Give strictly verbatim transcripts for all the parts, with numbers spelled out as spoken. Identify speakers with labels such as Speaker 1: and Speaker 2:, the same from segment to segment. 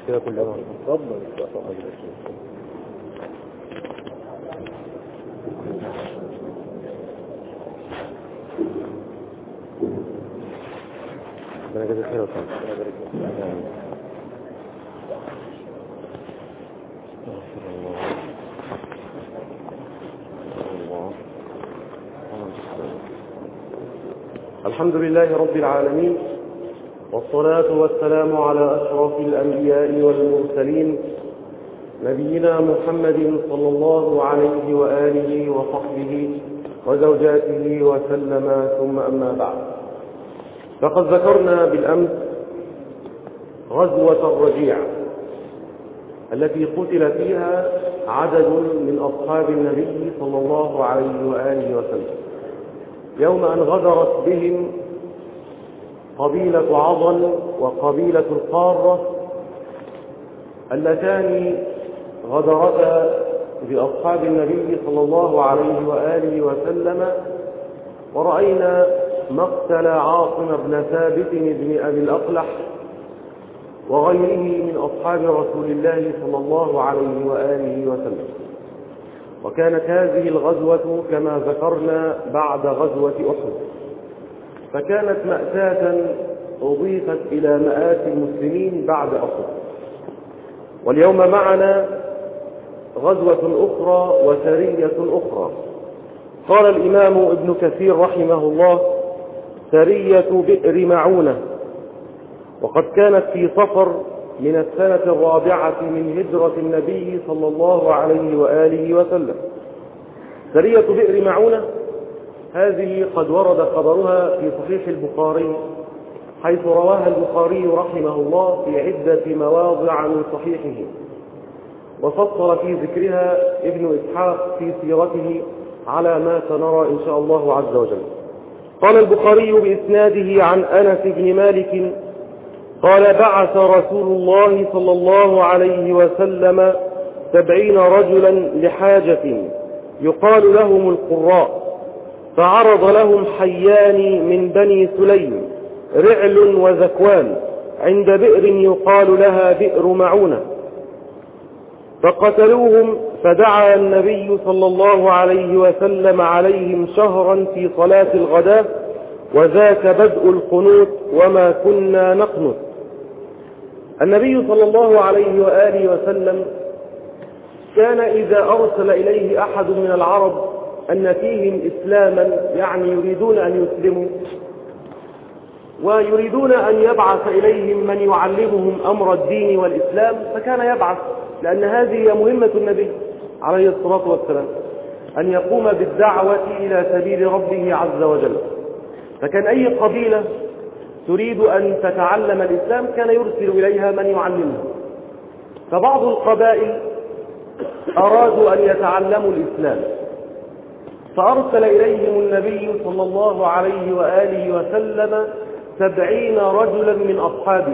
Speaker 1: كده كل يوم.
Speaker 2: ربنا
Speaker 1: أنا كده خير وصل.
Speaker 2: الحمد لله رب العالمين، والصلاة والسلام على أشرف الأنبياء والمرسلين نبينا محمد صلى الله عليه وآله وصحبه وزوجاته وسلم، ثم أما بعد. فقد ذكرنا بالأمس غزوة الرجيع التي قتل فيها عدد من أصحاب النبي صلى الله عليه وآله وسلم، يوم أن غدرت بهم قبيلة عضل وقبيلة القارة اللتان غدرتا بأصحاب النبي صلى الله عليه وآله وسلم. ورأينا مقتل عاصم بن ثابت بن أبي الأقلح وغيره من أصحاب رسول الله صلى الله عليه وآله وسلم. وكانت هذه الغزوة كما ذكرنا بعد غزوة أحد، فكانت مأساة أضيفت إلى مآسي المسلمين بعد أحد. واليوم معنا غزوة أخرى وسرية أخرى. قال الإمام ابن كثير رحمه الله: سرية بئر معونة، وقد كانت في صفر من السنة الرابعة من هجرة النبي صلى الله عليه وآله وسلم. سرية بئر معونة هذه قد ورد خبرها في صحيح البخاري، حيث رواها البخاري رحمه الله في عدة مواضع من صحيحه، وفصل في ذكرها ابن إسحاق في سيرته على ما سنرى إن شاء الله عز وجل. قال البخاري بإسناده عن أنس بن مالك قال: بعث رسول الله صلى الله عليه وسلم سبعين رجلا لحاجة يقال لهم القراء، فعرض لهم حيان من بني سليم رعل وذكوان عند بئر يقال لها بئر معونة، فقتلوهم. فدعا النبي صلى الله عليه وسلم عليهم شهرا في صلاة الغداء، وذاك بدء القنوت وما كنا نقنت. النبي صلى الله عليه وآله وسلم كان إذا أرسل إليه أحد من العرب أن فيهم إسلاما، يعني يريدون أن يسلموا ويريدون أن يبعث إليهم من يعلمهم أمر الدين والإسلام، فكان يبعث، لأن هذه مهمة النبي عليه الصلاة والسلام، أن يقوم بالدعوة إلى سبيل ربه عز وجل. فكان أي قبيلة تريد أن تتعلم الإسلام كان يرسل إليها من يعلمها. فبعض القبائل أرادوا أن يتعلموا الإسلام، فأرسل إليهم النبي صلى الله عليه وآله وسلم سبعين رجلا من أصحابه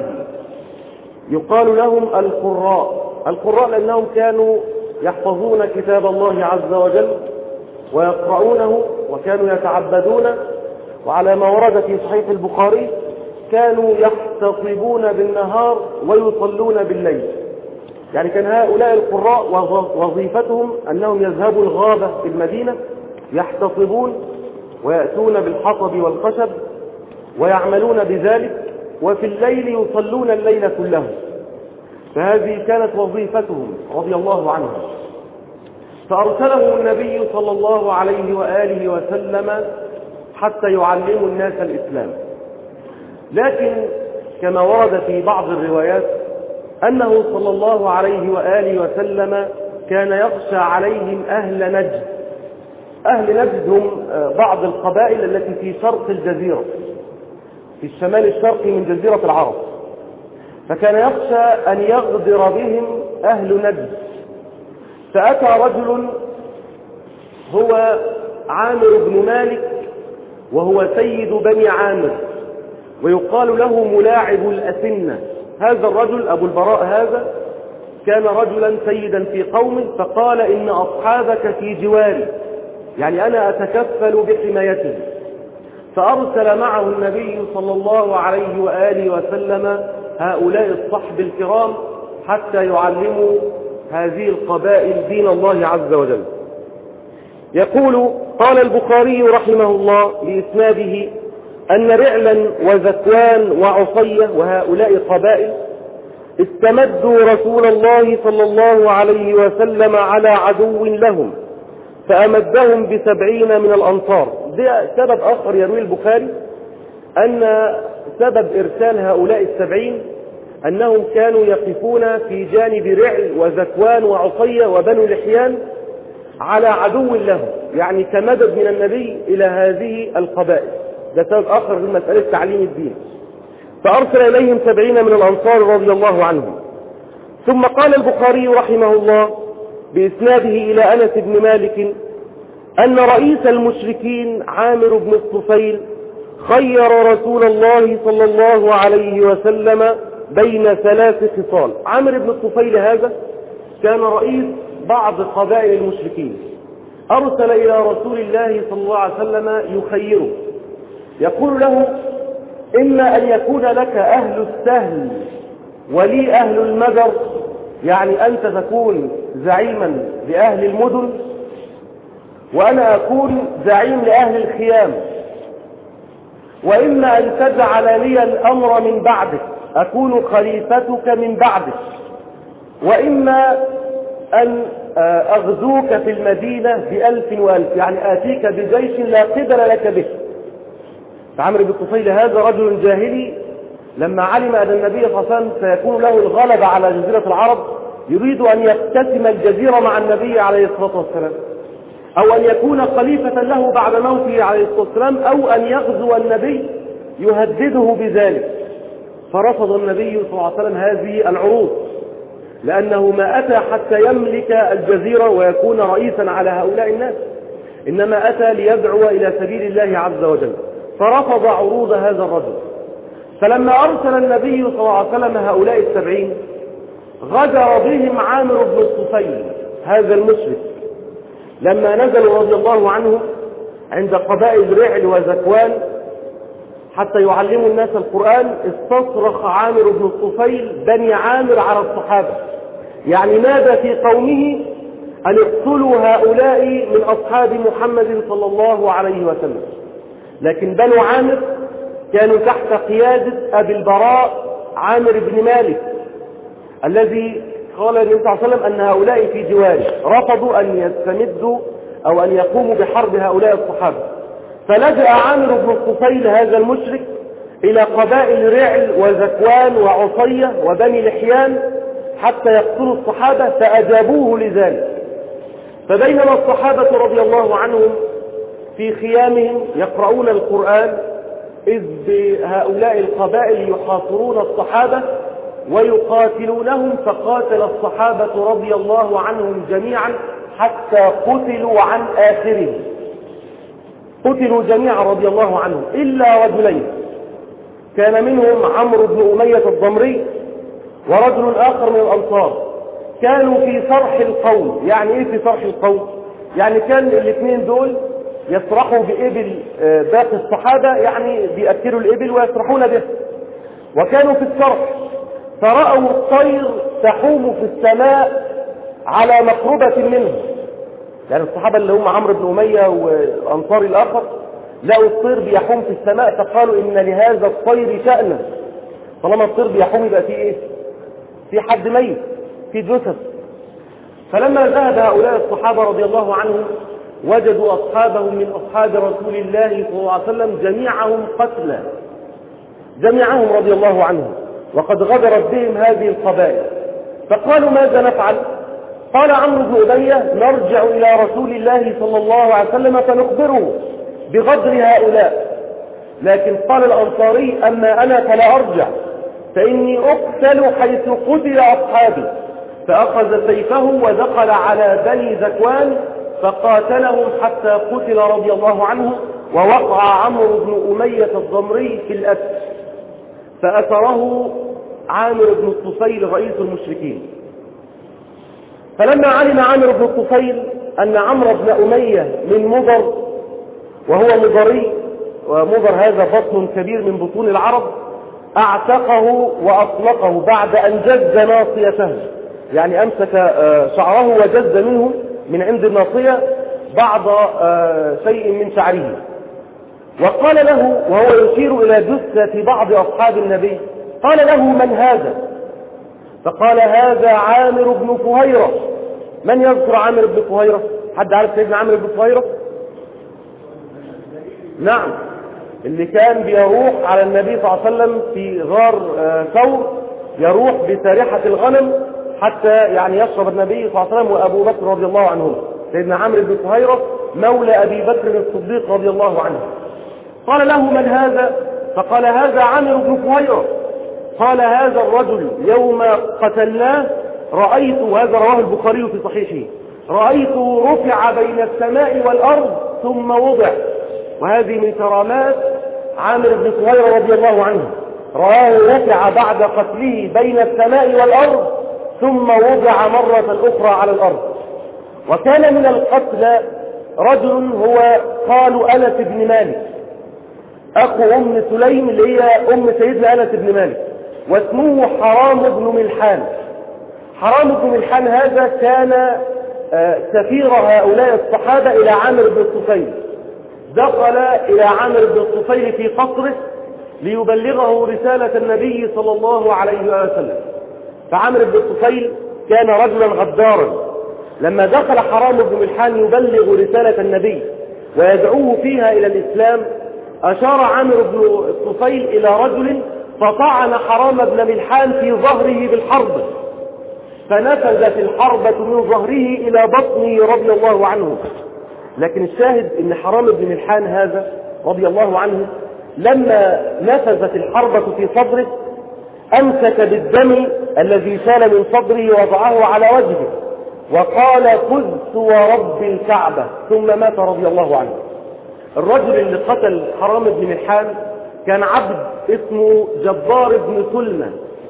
Speaker 2: يقال لهم القراء. القراء لأنهم كانوا يحفظون كتاب الله عز وجل ويقرؤونه وكانوا يتعبدون، وعلى ما ورد في صحيح البخاري كانوا يحتطبون بالنهار ويصلون بالليل. يعني كان هؤلاء القراء وظيفتهم أنهم يذهبوا الغابة في المدينة يحتطبون ويأتون بالحطب والخشب ويعملون بذلك، وفي الليل يصلون الليل كله. فهذه كانت وظيفتهم رضي الله عنهم. فأرسله النبي صلى الله عليه وآله وسلم حتى يعلموا الناس الإسلام. لكن كما ورد في بعض الروايات أنه صلى الله عليه وآله وسلم كان يخشى عليهم أهل نجد. أهل نجد هم بعض القبائل التي في شرق الجزيرة، في الشمال الشرقي من جزيرة العرب، فكان يخشى أن يغدر بهم أهل نجد. فأتى رجل هو عامر بن مالك، وهو سيد بني عامر، ويقال له ملاعب الأسنة. هذا الرجل أبو البراء هذا كان رجلا سيدا في قوم، فقال: إن أصحابك في جواري، يعني أنا أتكفل بحمايته. فأرسل معه النبي صلى الله عليه وآله وسلم هؤلاء الصحب الكرام حتى يعلموا هذه القبائل دين الله عز وجل. يقول: قال البخاري رحمه الله بإسناده أن رعلا وذكوان وعصية وهؤلاء قبائل استمدوا رسول الله صلى الله عليه وسلم على عدو لهم فأمدهم بسبعين من الأنصار. ده سبب آخر يروي البخاري أن سبب إرسال هؤلاء السبعين أنهم كانوا يقفون في جانب رعل وذكوان وعصية وبنو لحيان على عدو لهم، يعني كمدد من النبي إلى هذه القبائل. ده سبب آخر من مسألة تعليم الدين. فأرسل إليهم سبعين من الأنصار رضي الله عنهم. ثم قال البخاري رحمه الله بإسناده إلى أنس بن مالك أن رئيس المشركين عامر بن الطفيل خير رسول الله صلى الله عليه وسلم بين ثلاث خصال. عامر بن الطفيل هذا كان رئيس بعض قبائل المشركين، أرسل إلى رسول الله صلى الله عليه وسلم يخيره، يقول له: إما أن يكون لك أهل السهل ولي أهل المدر، يعني أنت تكون زعيما لأهل المدن وأنا أكون زعيم لأهل الخيام، وإما أن تجعل لي الأمر من بعدك، أكون خليفتك من بعدك، وإما أن أغزوك في المدينة بألف وألف، يعني آتيك بجيش لا قبل لك به. فعمرو بن الطفيل هذا رجل جاهلي لما علم أن النبي صلى الله عليه وسلم سيكون له الغلبة على جزيرة العرب يريد أن يقتسم الجزيرة مع النبي عليه الصلاة والسلام، أو أن يكون خليفة له بعد موته عليه الصلاة والسلام، أو أن يغزو النبي يهدده بذلك. فرفض النبي صلى الله عليه وسلم هذه العروض، لأنه ما أتى حتى يملك الجزيرة ويكون رئيسا على هؤلاء الناس، إنما أتى ليدعو إلى سبيل الله عز وجل. فرفض عروض هذا الرجل. فلما أرسل النبي صلى الله عليه وسلم هؤلاء السبعين غدر بهم عامر بن الطفيل هذا المشرك. لما نزلوا رضي الله عنهم عند قبائل رعل وذكوان حتى يعلموا الناس القرآن، استصرخ عامر بن الطفيل بني عامر على الصحابة، يعني نادى في قومه أن اقتلوا هؤلاء من أصحاب محمد صلى الله عليه وسلم. لكن بنو عامر كانوا تحت قيادة أبي البراء عامر بن مالك الذي قال النبي صلى الله عليه وسلم أن هؤلاء في جواره، رفضوا أن يستمدوا أو أن يقوموا بحرب هؤلاء الصحابة. فلجأ عامر بن الطفيل هذا المشرك إلى قبائل رعل وذكوان وعصية وبني لحيان حتى يقتلوا الصحابة، فأجابوه لذلك. فبينما الصحابة رضي الله عنهم في خيامهم يقرؤون القرآن إذ بهؤلاء القبائل يحاصرون الصحابة ويقاتلونهم، فقاتل الصحابة رضي الله عنهم جميعا حتى قتلوا عن آخرهم، قتلوا جميعا رضي الله عنهم إلا رجلين، كان منهم عمرو بن أمية الضمري ورجل آخر من الأنصار، كانوا في صرح القوم. يعني إيه في صرح القوم؟ يعني كان الاثنين دول يسرحوا بإبل باقي الصحابة، يعني بيأكلوا الإبل ويسرحون به، وكانوا في الصرح فرأوا الطير تحوم في السماء على مقربة منهم. يعني الصحابة اللي هم عمرو بن أمية والأنصاري الآخر لقوا الطير بيحوم في السماء، فقالوا إن لهذا الطير شأنا، طالما الطير بيحوم يبقى فيه إيه؟ في حد ميت، في جثث. فلما ذهب هؤلاء الصحابة رضي الله عنهم وجدوا أصحابهم من أصحاب رسول الله صلى الله عليه وسلم جميعهم قتلى، جميعهم رضي الله عنهم، وقد غدرت بهم هذه القبائل. فقالوا ماذا نفعل؟ قال عمرو بن أمية نرجع إلى رسول الله صلى الله عليه وسلم فنخبره بغدر هؤلاء. لكن قال الأنصاري أما أنا فلا أرجع، فإني أقتل حيث قتل أصحابي. فأخذ سيفه ودخل على بني ذكوان فقاتلهم حتى قتل رضي الله عنه، ووقع عمرو بن أمية الضمري في الأسر، فأسره عامر بن الطفيل رئيس المشركين. فلما علم عامر بن الطفيل أن عمرو بن أمية من مضر وهو مضري، ومضر هذا بطن كبير من بطون العرب، اعتقه واطلقه بعد ان جز ناصيته، يعني امسك شعره وجز منه من عند الناصية بعض شيء من شعره، وقال له وهو يشير الى جثة بعض اصحاب النبي، قال له: من هذا؟ فقال: هذا عامر بن فهيرة. من يذكر عامر بن فهيرة؟ حد عارف سيدنا عامر بن فهيرة؟ نعم، اللي كان بيروح على النبي صلى الله عليه وسلم في غار ثور، يروح بسارحة الغنم حتى يعني يشرب النبي صلى الله عليه وسلم وأبو بكر رضي الله عنهم. سيدنا عامر بن فهيرة مولى أبي بكر الصديق رضي الله عنه. قال له: من هذا؟ فقال: هذا عامر بن فهيرة. قال: هذا الرجل يوم قتلناه رأيت، وهذا رواه البخاري في صحيحه، رأيته رفع بين السماء والأرض ثم وضع. وهذه من كرامات عامر بن فهيرة رضي الله عنه، رآه رفع بعد قتله بين السماء والأرض ثم وضع مرة أخرى على الأرض. وكان من القتلى رجل هو قالوا أنس بن مالك، أخو أم سليم اللي هي أم سيدنا أنس بن مالك، واسمه حرام بن ملحان. حرام بن ملحان هذا كان سفير هؤلاء الصحابة إلى عامر بن الطفيل. دخل إلى عامر بن الطفيل في قصره ليبلغه رسالة النبي صلى الله عليه وسلم. فعامر بن الطفيل كان رجلا غدارا، لما دخل حرام بن ملحان يبلغ رسالة النبي ويدعوه فيها إلى الإسلام، أشار عامر بن الطفيل إلى رجل فطعن حرام بن ملحان في ظهره بالحرب، فنفذت الحربة من ظهره إلى بطنه رضي الله عنه. لكن الشاهد ان حرام بن ملحان هذا رضي الله عنه لما نفذت الحربة في صدره امسك بالدم الذي سال من صدره ووضعه على وجهه وقال: فزت ورب الكعبة، ثم مات رضي الله عنه. الرجل اللي قتل حرام بن ملحان كان عبد اسمه جبار بن سلمى.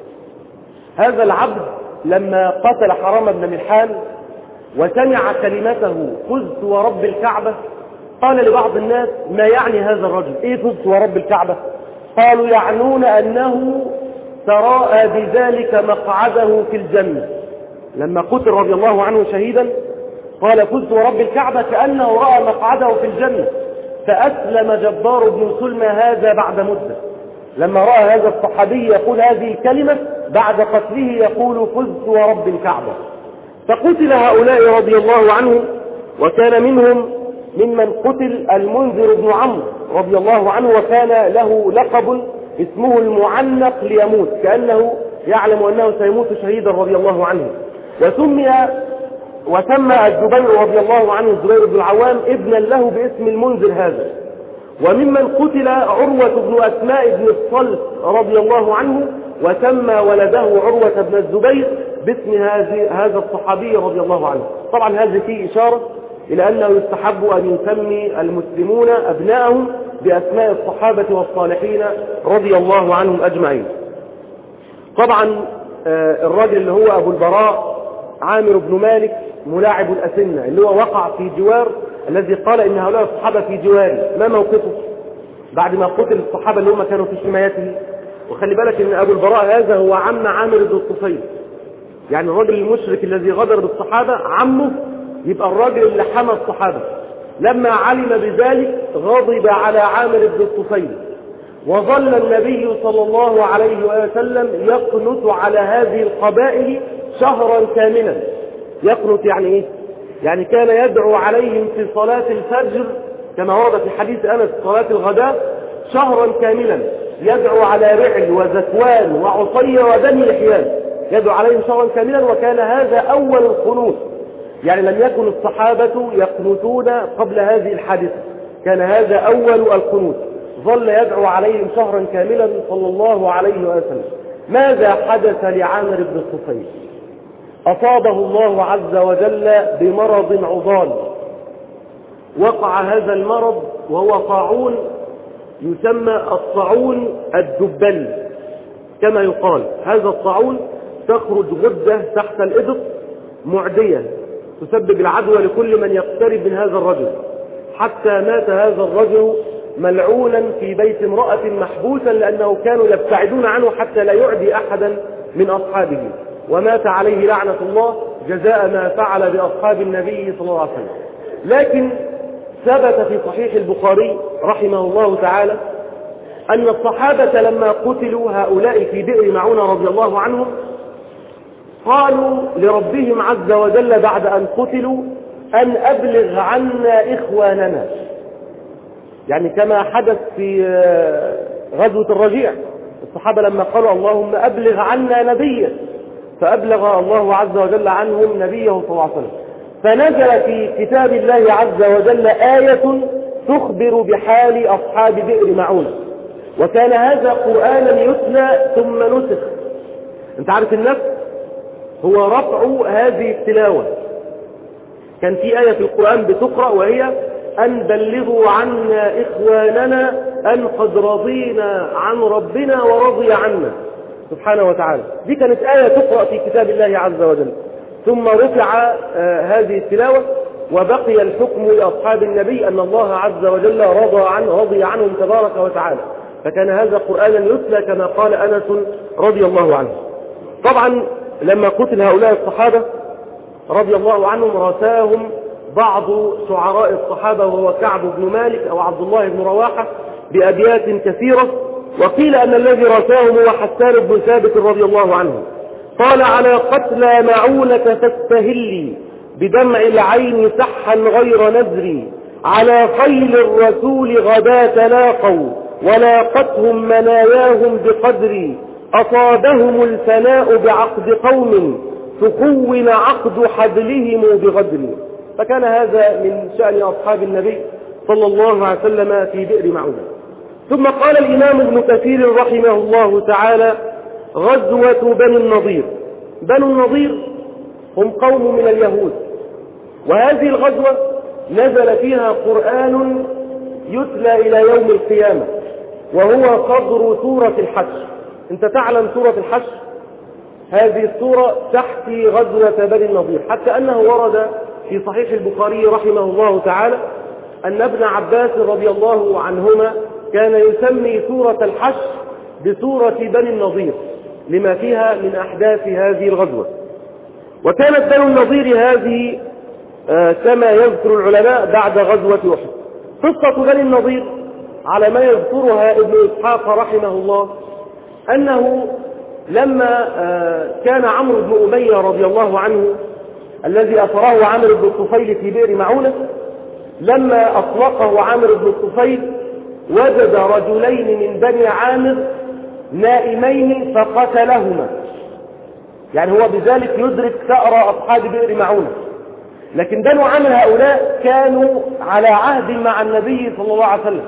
Speaker 2: هذا العبد لما قتل حرام بن ملحان وسمع كلمته فزت ورب الكعبة، قال لبعض الناس: ما يعني هذا الرجل؟ ايه فزت ورب الكعبة؟ قالوا: يعنون انه تراءى بذلك مقعده في الجنة. لما قتل رضي الله عنه شهيدا قال: فزت ورب الكعبة، كأنه رأى مقعده في الجنة. فأسلم جبار بن سلمى هذا بعد مدة، لما رأى هذا الصحابي يقول هذه الكلمة بعد قتله يقول: فزت ورب الكعبة. فقتل هؤلاء رضي الله عنهم، وكان منهم ممن قتل المنذر بن عمرو رضي الله عنه، وكان له لقب اسمه المعنق ليموت، كأنه يعلم أنه سيموت شهيدا رضي الله عنه. وسمي وسمى الزبير رضي الله عنه الزبير بن العوام ابنا له باسم المنذر هذا. وممن قتل عروة بن أسماء بن الصلت رضي الله عنه، وسمى ولده عروة بن الزبير باسم هذا الصحابي رضي الله عنه. طبعا هذه فيه إشارة إلى أنه يستحب أن يسمي المسلمون أبنائهم بأسماء الصحابة والصالحين رضي الله عنهم أجمعين. طبعا الرجل اللي هو أبو البراء عامر بن مالك ملاعب الأسنة، اللي هو وقع في جوار الذي قال إن هؤلاء الصحابة في جواره، ما موقفه بعد ما قتل الصحابة اللي هم كانوا في حمايته؟ وخلي بالك إن أبو البراء هذا هو عم عامر بن الطفيل، يعني الرجل المشرك الذي غدر بالصحابة عمه يبقى الرجل اللي حمى الصحابة. لما علم بذلك غضب على عامر بن الطفيل، وظل النبي صلى الله عليه وسلم يقنط على هذه القبائل شهرا كاملا. يقنط يعني ايه؟ يعني كان يدعو عليهم في صلاة الفجر كما ورد في حديث أنس صلاة الغداء شهرا كاملا، يدعو على رعل وزكوان وعصي وبني لحيان، يدعو عليهم شهرا كاملا. وكان هذا أول القنوت، يعني لم يكن الصحابة يقنطون قبل هذه الحادثة، كان هذا أول القنوت. ظل يدعو عليهم شهرا كاملا صلى الله عليه وسلم. ماذا حدث لعامر بن الطفيل؟ أصابه الله عز وجل بمرض عضال. وقع هذا المرض وهو طاعون يسمى الطاعون الدبلي كما يقال. هذا الطاعون تخرج غدة تحت الإبط معدية تسبب العدوى لكل من يقترب من هذا الرجل، حتى مات هذا الرجل ملعونا في بيت امرأة محبوسا لأنه كانوا يبتعدون عنه حتى لا يعدي أحدا من أصحابه، ومات عليه لعنة الله جزاء ما فعل بأصحاب النبي صلى الله عليه وسلم. لكن ثبت في صحيح البخاري رحمه الله تعالى أن الصحابة لما قتلوا هؤلاء في بئر معونة رضي الله عنهم قالوا لربهم عز وجل بعد أن قتلوا أن أبلغ عنا إخواننا، يعني كما حدث في غزوة الرجيع، الصحابة لما قالوا اللهم أبلغ عنا نبيا فأبلغ الله عز وجل عنهم نبيه صلى الله عليه وسلم. فنزل في كتاب الله عز وجل آية تخبر بحال أصحاب بئر معونة، وكان هذا قرآنا يتلى ثم نسخ. انت عارف النسخ هو رفع هذه التلاوة. كان في آية في القرآن بتقرأ وهي أن بلغوا عنا إخواننا أن قد رضينا عن ربنا ورضي عنا سبحانه وتعالى. دي كانت آية تقرأ في كتاب الله عز وجل، ثم رفع آه هذه التلاوة وبقي الحكم لأصحاب النبي أن الله عز وجل رضى عنه رضي عنهم تبارك وتعالى. فكان هذا قرآنا يتلى كما قال أنس رضي الله عنه. طبعا لما قتل هؤلاء الصحابة رضي الله عنهم رثاهم بعض شعراء الصحابة وهو كعب بن مالك أو عبد الله بن رواحة بأبيات كثيرة، وقيل أن الذي رثاهم هو حسان بن ثابت رضي الله عنه. قال على قتلى معونة فاستهلي بدمع العين سحا غير نزري، على خيل الرسول غدا تلاقوا ولاقتهم مناياهم بقدري، أصابهم الفناء بعقد قوم فخون عقد حبلهم بغدر. فكان هذا من شأن أصحاب النبي صلى الله عليه وسلم في بئر معونة. ثم قال الإمام ابن كثير رحمه الله تعالى غزوة بني النضير. بنو النضير هم قوم من اليهود، وهذه الغزوة نزل فيها قرآن يتلى إلى يوم القيامة، وهو صدر سورة الحشر. انت تعلم سورة الحشر هذه السورة تحكي غزوة بني النضير، حتى أنه ورد في صحيح البخاري رحمه الله تعالى أن ابن عباس رضي الله عنهما كان يسمي سورة الحشر بسورة بني النضير لما فيها من أحداث هذه الغزوة. وكانت بني النضير هذه آه كما يذكر العلماء بعد غزوة أحد. قصة بني النضير على ما يذكرها ابن إسحاق رحمه الله أنه لما آه كان عمرو بن أمية رضي الله عنه الذي أسره عامر بن الطفيل في بئر معونة، لما أطلقه عامر بن الطفيل وجد رجلين من بني عامر نائمين فقتلهما، يعني هو بذلك يدرك ثأر أصحاب بئر معونة. لكن بنو عامر هؤلاء كانوا على عهد مع النبي صلى الله عليه وسلم.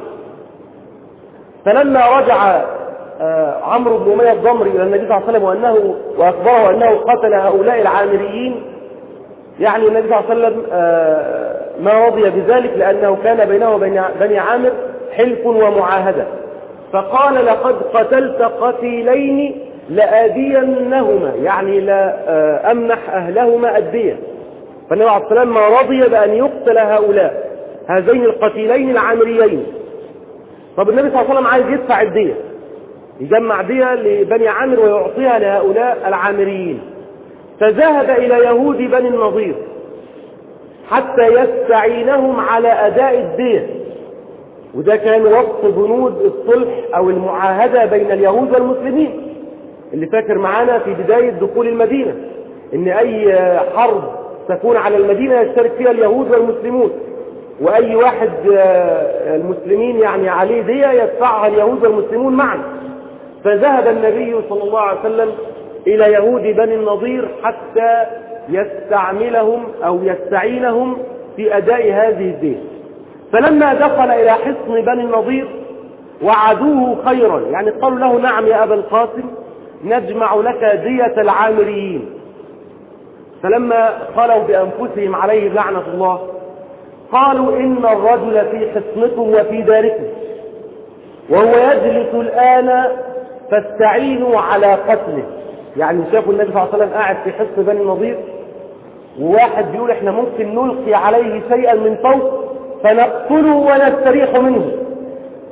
Speaker 2: فلما رجع عمرو بن أمية الضمري إلى النبي صلى الله عليه وسلم وأنه وأخبره أنه قتل هؤلاء العامريين، يعني النبي صلى الله عليه وسلم ما رضي بذلك لأنه كان بينه وبين بني عامر حلف ومعاهدة، فقال لقد قتلت قتيلين لآدينهما، يعني لا أمنح أهلهما الدية. فالنبي عليه الصلاة والسلام ما رضي بأن يقتل هؤلاء هذين القتيلين العامريين. طب النبي صلى الله عليه وسلم عايز يدفع الدية، يجمع دية لبني عامر ويعطيها لهؤلاء العامريين، فذهب إلى يهود بني النضير حتى يستعينهم على أداء الدية. وده كان وصف بنود الصلح أو المعاهدة بين اليهود والمسلمين، اللي فاكر معانا في بداية دخول المدينة إن أي حرب تكون على المدينة يشترك فيها اليهود والمسلمون، وأي واحد المسلمين يعني عليه دية يدفعها اليهود والمسلمون معا. فذهب النبي صلى الله عليه وسلم إلى يهود بني النضير حتى يستعملهم أو يستعينهم في أداء هذه الدية. فلما دخل إلى حصن بني النضير وعدوه خيرا، يعني قالوا له نعم يا أبا القاسم نجمع لك دية العامريين. فلما قالوا بأنفسهم عليه لعنة الله قالوا إن الرجل في حصنكم وفي داركم وهو يجلس الآن فاستعينوا على قتله. يعني شافوا النبي صلى الله عليه وسلم قاعد في حصن بني النضير وواحد بيقول احنا ممكن نلقي عليه شيئا من فوق فنقتله ونستريح منه،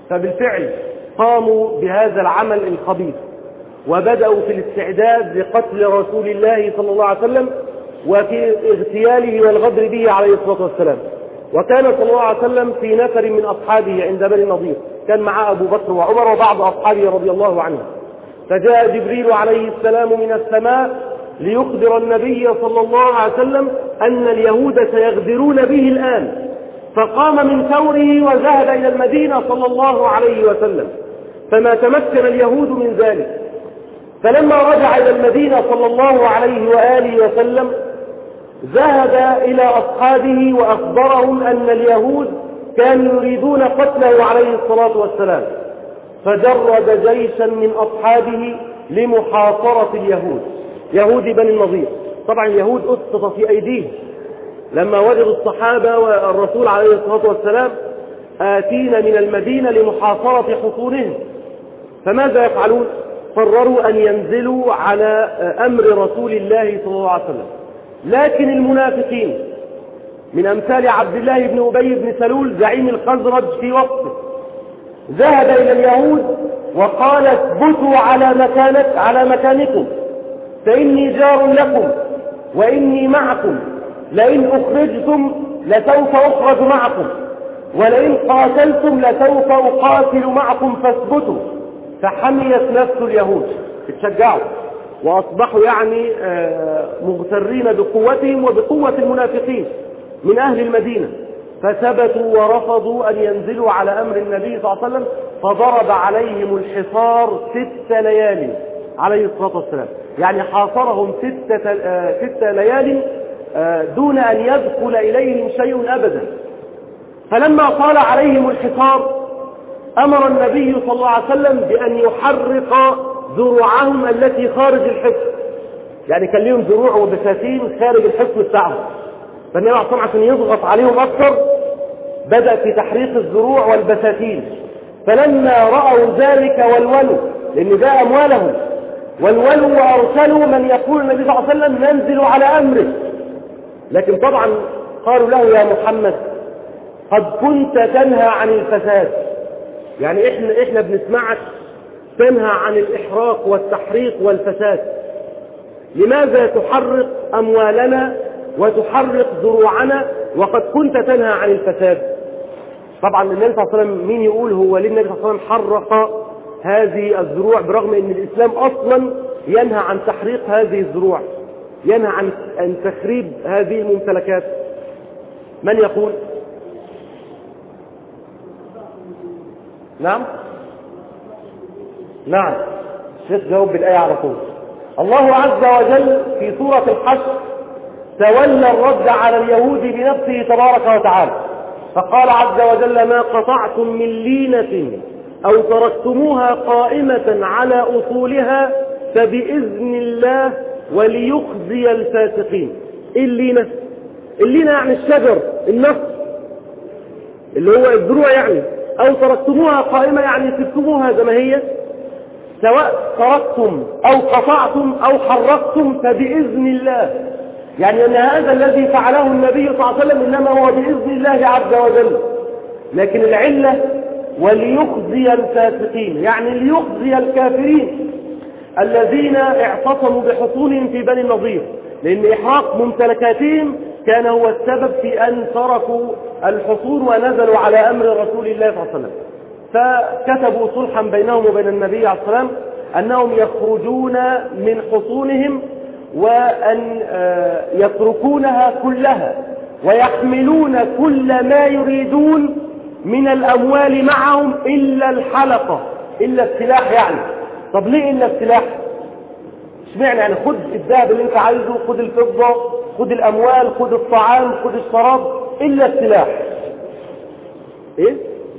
Speaker 2: فبالفعل قاموا بهذا العمل الخبيث وبدأوا في الاستعداد لقتل رسول الله صلى الله عليه وسلم وفي اغتياله والغدر به عليه الصلاة والسلام. وكان صلى الله عليه وسلم في نفر من أصحابه عند بني النضير، كان معه أبو بكر وعمر وبعض أصحابه رضي الله عنهم. فجاء جبريل عليه السلام من السماء ليخبر النبي صلى الله عليه وسلم أن اليهود سيغدرون به الآن، فقام من ثوره وذهب إلى المدينة صلى الله عليه وسلم، فما تمكن اليهود من ذلك. فلما رجع إلى المدينة صلى الله عليه وآله وسلم ذهب إلى أصحابه وأخبرهم أن اليهود كانوا يريدون قتله عليه الصلاة والسلام، فجرد جيشا من أصحابه لمحاصرة اليهود، يهود بني النضير. طبعا اليهود أسقط في أيديهم لما وجدوا الصحابة والرسول عليه الصلاة والسلام آتين من المدينة لمحاصرة حصونهم، فماذا يفعلون؟ قرروا أن ينزلوا على أمر رسول الله صلى الله عليه وسلم. لكن المنافقين من أمثال عبد الله بن أبي بن سلول زعيم الخزرج في وقته ذهب إلى اليهود وقال اثبتوا على مكانك على مكانكم فإني جار لكم وإني معكم، لئن أخرجتم لسوف أخرج معكم، ولئن قاتلتم لسوف أقاتل معكم فاثبتوا. فحميت نفس اليهود، اتشجعوا وأصبحوا يعني مغترين بقوتهم وبقوة المنافقين من أهل المدينة، فثبتوا ورفضوا أن ينزلوا على أمر النبي صلى الله عليه وسلم، فضرب عليهم الحصار ست ليال عليه الصلاة والسلام. يعني حاصرهم ستة, ستة ليال دون أن يدخل إليهم شيء أبدا. فلما طال عليهم الحصار أمر النبي صلى الله عليه وسلم بأن يحرق ذروعهم التي خارج الحصن، يعني كان لهم ذروع وبساتين خارج الحصن بتاعهم، فالنبي عليه الصلاة والسلام عشان يضغط عليهم أكثر بدأ في تحريق الذروع والبساتين. فلما رأوا ذلك والولوا، لأن ده أموالهم، والولوا وأرسلوا من يقول النبي صلى الله عليه وسلم ننزل على أمره. لكن طبعا قالوا له يا محمد قد كنت تنهى عن الفساد، يعني إحنا, إحنا بنسمعك تنهى عن الإحراق والتحريق والفساد، لماذا تحرق أموالنا وتحرق ذروعنا وقد كنت تنهى عن الفساد؟ طبعا النبي صلى الله عليه وسلم مين يقول هو ليه النبي صلى الله عليه وسلم حرق هذه الذروع برغم ان الإسلام أصلا ينهى عن تحريق هذه الذروع، ينهى عن أن تخريب هذه الممتلكات؟ من يقول؟ نعم نعم الشيخ جاوب بالآية على طول. الله عز وجل في سورة الحشر تولى الرد على اليهود بنفسه تبارك وتعالى، فقال عز وجل ما قطعتم من لينة أو تركتموها قائمة على أصولها فبإذن الله وليخزي الفاسقين. إيه اللينة؟ اللينة يعني الشجر النص اللي هو الذروع، يعني أو تركتموها قائمة يعني سبتموها زي ما هي، سواء تركتم أو قطعتم أو حرقتم فبإذن الله، يعني أن هذا الذي فعله النبي صلى الله عليه وسلم إنما هو بإذن الله عز وجل. لكن العلة وليخزي الفاسقين، يعني ليخزي الكافرين الذين اعتصموا بحصونهم في بني النضير، لأن إحراق ممتلكاتهم كان هو السبب في أن تركوا الحصون ونزلوا على أمر رسول الله صلى الله عليه وسلم. فكتبوا صلحا بينهم وبين النبي عليه الصلاة والسلام أنهم يخرجون من حصونهم وأن يتركونها كلها ويحملون كل ما يريدون من الأموال معهم إلا الحلقة، إلا السلاح. يعني طب ليه إلا السلاح؟ اشمعنى؟ يعني خد الذهب اللي انت عايزه، خد الفضة، خد الأموال، خد الطعام، خد الشراب، إلا السلاح. إيه؟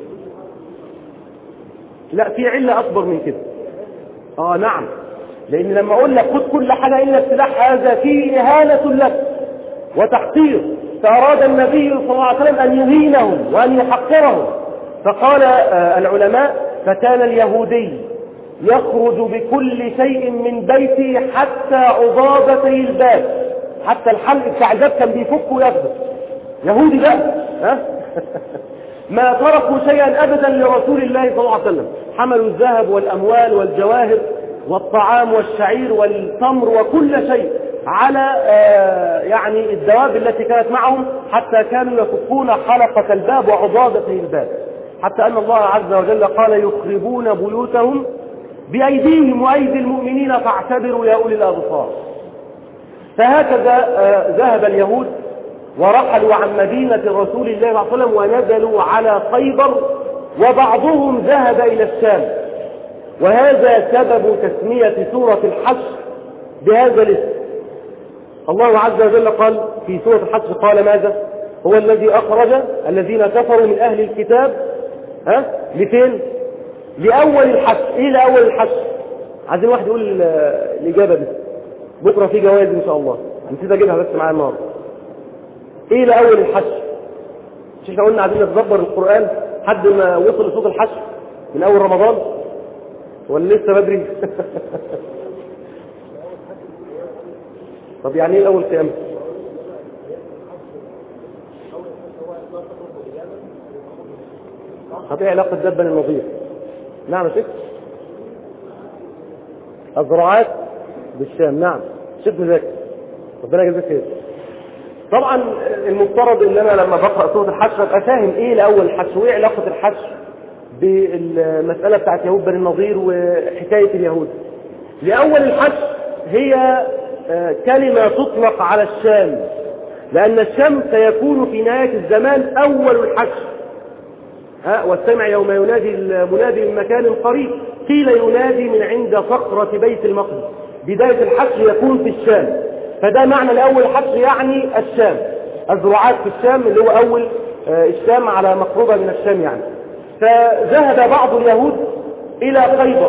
Speaker 2: لا، في علة أكبر من كده. آه نعم، لأن لما أقول لك خد كل حاجة إلا السلاح هذا فيه إهانة لك وتحقير، فأراد النبي صلى الله عليه وسلم أن يهينهم وأن يحقرهم. فقال آه العلماء فكان اليهودي يخرج بكل شيء من بيته حتى عضابتي الباب، حتى الحلق بتاع الباب كان بيفك وياخده. يهودي ده ها ما تركوا شيئا أبدا لرسول الله صلى الله عليه وسلم، حملوا الذهب والأموال والجواهر والطعام والشعير والتمر وكل شيء على آه يعني الدواب التي كانت معهم، حتى كانوا يفكون حلقة الباب وعضادة الباب، حتى أن الله عز وجل قال يخربون بيوتهم بأيديهم وأيدي المؤمنين فاعتبروا يا أولي الأبصار. فهكذا آه ذهب اليهود ورحلوا عن مدينة رسول الله صلى الله عليه وسلم ونزلوا على خيبر، وبعضهم ذهب إلى الشام، وهذا سبب تسمية سورة الحشر بهذا الاسم. الله عز وجل قال في سورة الحشر قال ماذا؟ هو الذي أخرج الذين كفروا من أهل الكتاب ها لفين؟ لأول الحشر. إيه لأول الحشر؟ عايزين واحد يقول الإجابة دي، بكرة في جوائز إن شاء الله، نسيت أجيبها بس معايا النهارده. إيه لأول الحشر؟ مش احنا قلنا عايزين نتدبر القرآن حد ما وصل لصوت الحشر من أول رمضان ولا لسه بدري؟ طب يعني ايه اول قيامة؟ طب ايه علاقة ده بني النضير؟ نعم يا شيخ. الزراعات بالشام. نعم شيخ مذاكر ربنا يجزاك خير. طبعا المفترض ان انا لما بقرا سوره الحشر ابقى فاهم ايه لاول الحشر وايه علاقه الحشر بالمساله بتاعت يهود بني النضير وحكايه اليهود. لاول الحشر هي كلمه تطلق على الشام، لان الشام سيكون في نهايه الزمان اول الحشر. ها واستمع يوم ينادي المنادي من مكان قريب، قيل ينادي من عند صخره بيت المقدس. بدايه الحشر يكون في الشام، فده معنى لأول الحشر يعني الشام، الزراعات في الشام اللي هو أول الشام على مقربة من الشام يعني. فذهب بعض اليهود إلى خيبر،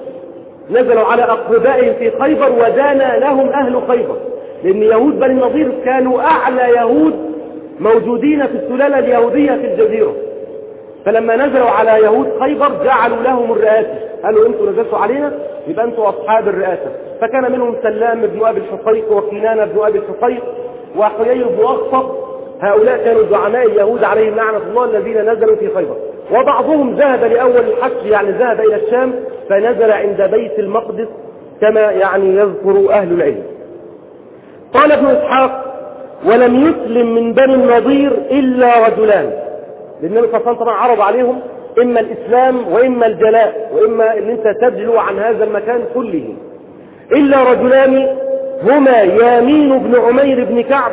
Speaker 2: نزلوا على أقربائهم في خيبر ودانا لهم أهل خيبر، لأن يهود بني النضير كانوا أعلى يهود موجودين في السلالة اليهودية في الجزيرة. فلما نزلوا على يهود خيبر جعلوا لهم الرئاسة، قالوا انتوا نزلتوا علينا يبقى انتوا أصحاب الرئاسة. فكان منهم سلام بن أبي الحقيق وكنانة بن أبي الحقيق وحيي بن أخطب، هؤلاء كانوا زعماء اليهود عليهم لعنة الله الذين نزلوا في خيبر. وبعضهم ذهب لأول الحشر يعني ذهب إلى الشام فنزل عند بيت المقدس كما يعني يذكر أهل العلم. قال ابن إسحاق ولم يسلم من بني النضير إلا رجلان، لأن النبي صلى الله عليه وسلم طبعا عرض عليهم إما الإسلام وإما الجلاء وإما أن أنت تدلو عن هذا المكان كله، إلا رجلان هما يامين بن عمير بن كعب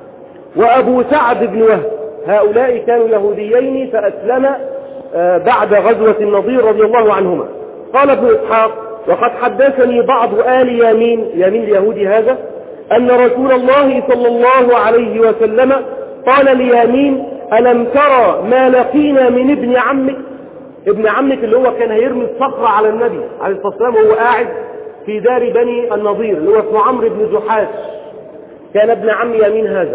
Speaker 2: وأبو سعد بن وهب، هؤلاء كانوا يهوديين فأسلما بعد غزوة النضير رضي الله عنهما. قال ابن إسحاق وقد حدثني بعض آل يامين، يامين اليهودي هذا، أن رسول الله صلى الله عليه وسلم قال ليامين ألم ترى ما لقينا من ابن عمك؟ ابن عمك اللي هو كان هيرمي الصخرة على النبي عليه الصلاة والسلام وهو قاعد في دار بني النضير، اللي هو اسمه عمرو بن جحاش، كان ابن عم يامين هذا.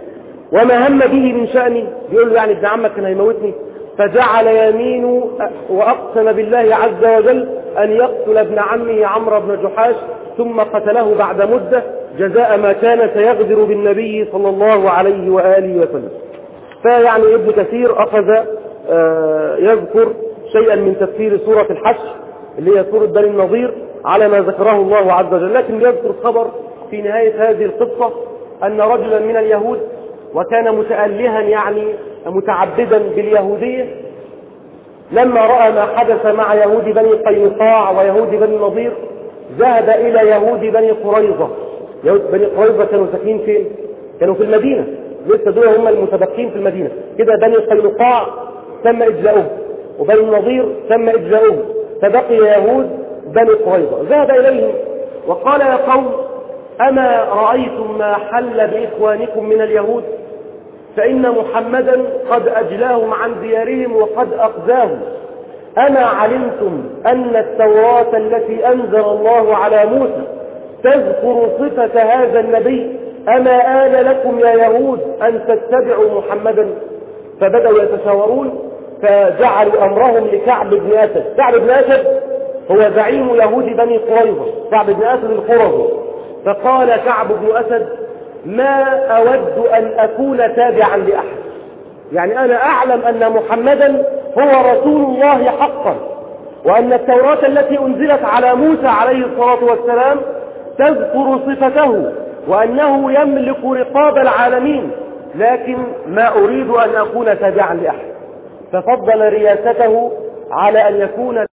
Speaker 2: وما هم به من شأني، بيقول له يعني ابن عمك كان هيموتني. فجعل يمين وأقسم بالله عز وجل أن يقتل ابن عمه عمرو بن جحاش، ثم قتله بعد مدة جزاء ما كان سيغدر بالنبي صلى الله عليه وآله وسلم. فيعني ابن كثير أخذ يذكر شيئا من تفسير سورة الحشر اللي هي سورة بني النضير على ما ذكره الله عز وجل، لكن يذكر خبر في نهاية هذه القصة أن رجلا من اليهود وكان متألها يعني متعبدا باليهودية، لما رأى ما حدث مع يهود بني قينقاع ويهود بني النضير ذهب إلى يهود بني قريظة. يهود بني قريظة كانوا ساكنين فين؟ كانوا في المدينة، لسه دول هم المتبقين في المدينة. كده بني قينقاع تم إجلاؤهم وبني النضير تم إجلاؤهم، فبقي يهود بني قريظة. ذهب إليهم وقال يا قوم أما رأيتم ما حل بإخوانكم من اليهود؟ فإن محمدا قد أجلاهم عن ديارهم وقد أخزاهم. أما علمتم أن التوراة التي أنزل الله على موسى تذكر صفة هذا النبي؟ أما آن لكم يا يهود أن تتبعوا محمدا؟ فبدأوا يتشاورون فجعلوا أمرهم لكعب بن أسد. كعب بن أسد هو زعيم يهود بني قريظة، كعب بن أسد القرظي. فقال كعب بن أسد ما أود أن أكون تابعا لأحد،
Speaker 1: يعني أنا أعلم أن محمدا هو رسول الله حقا، وأن التوراة التي أنزلت على موسى عليه الصلاة والسلام تذكر صفته وأنه يملك رقاب العالمين، لكن ما أريد أن أكون تابعا لأحد، ففضل رياسته على أن يكون